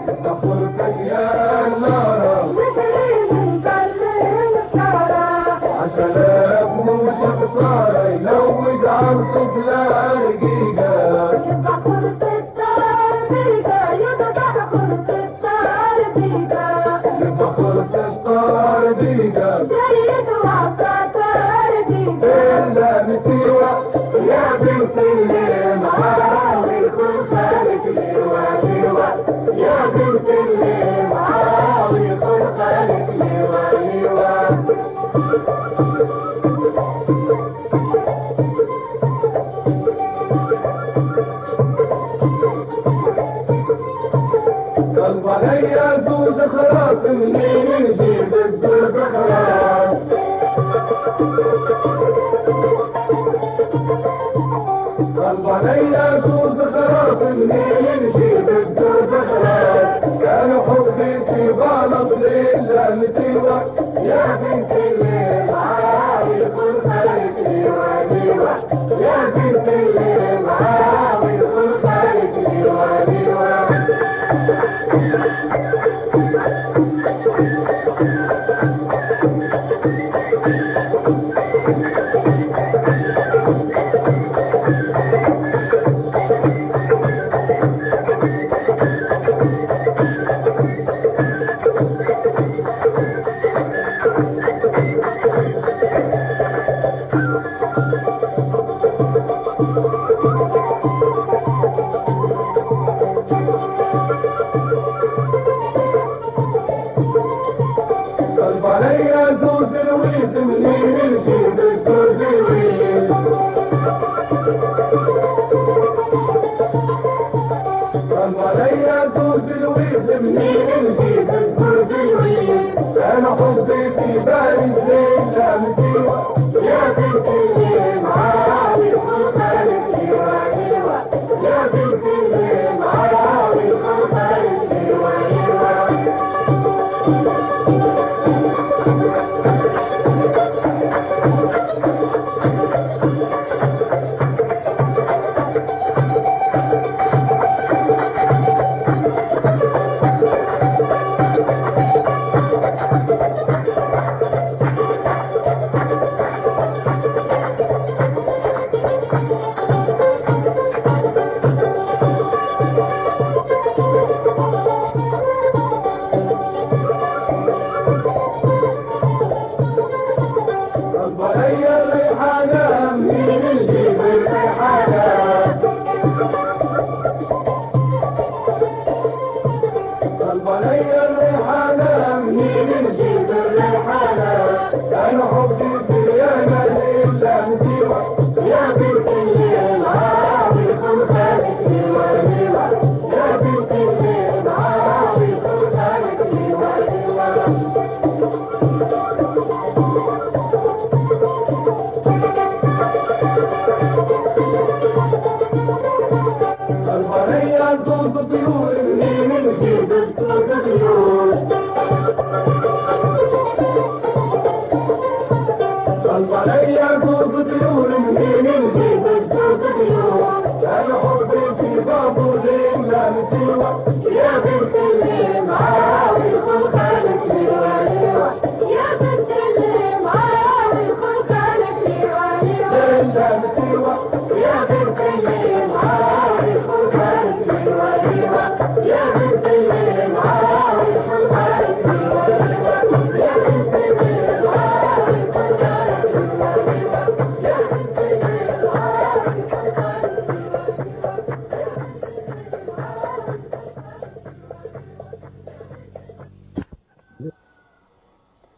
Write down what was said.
دخلتك يا النار عشلاف مش خسارة يلوج عرضك لا رقيقة يدخل في الدار بيقا يدخل في الدار بيقا يدخل في الطار بيقا جريد وعطار بيقا إلا مسيوة يا بنت اللي معاوي كل خالك ليوة يا بنت اللي معاوي كل خالك ليوة قلب عليا زوج خلاص منين نجيب الزوج خلاص قلب عليا زوج خلاص منين نجيب الزوج خلاص كان حبي في غلط لله نسيوة يا بنت اللي معاوي كل خالك ليوة يا بنت اللي معاوي كل خالك ليوة قلب عليا زوج الويد منين نجيب الزوج الويد قلب عليا زوج الويد منين نجيب الزوج الويد انا حبي في بالي ليلة مسيوة يا بنت اللي معاوي كل خالك ليوة يا بنت اللي معاوي كل خالك ليوة قلب عليا الريحانة منين نجيب الريحانة قلب عليا الريحانة منين نجيب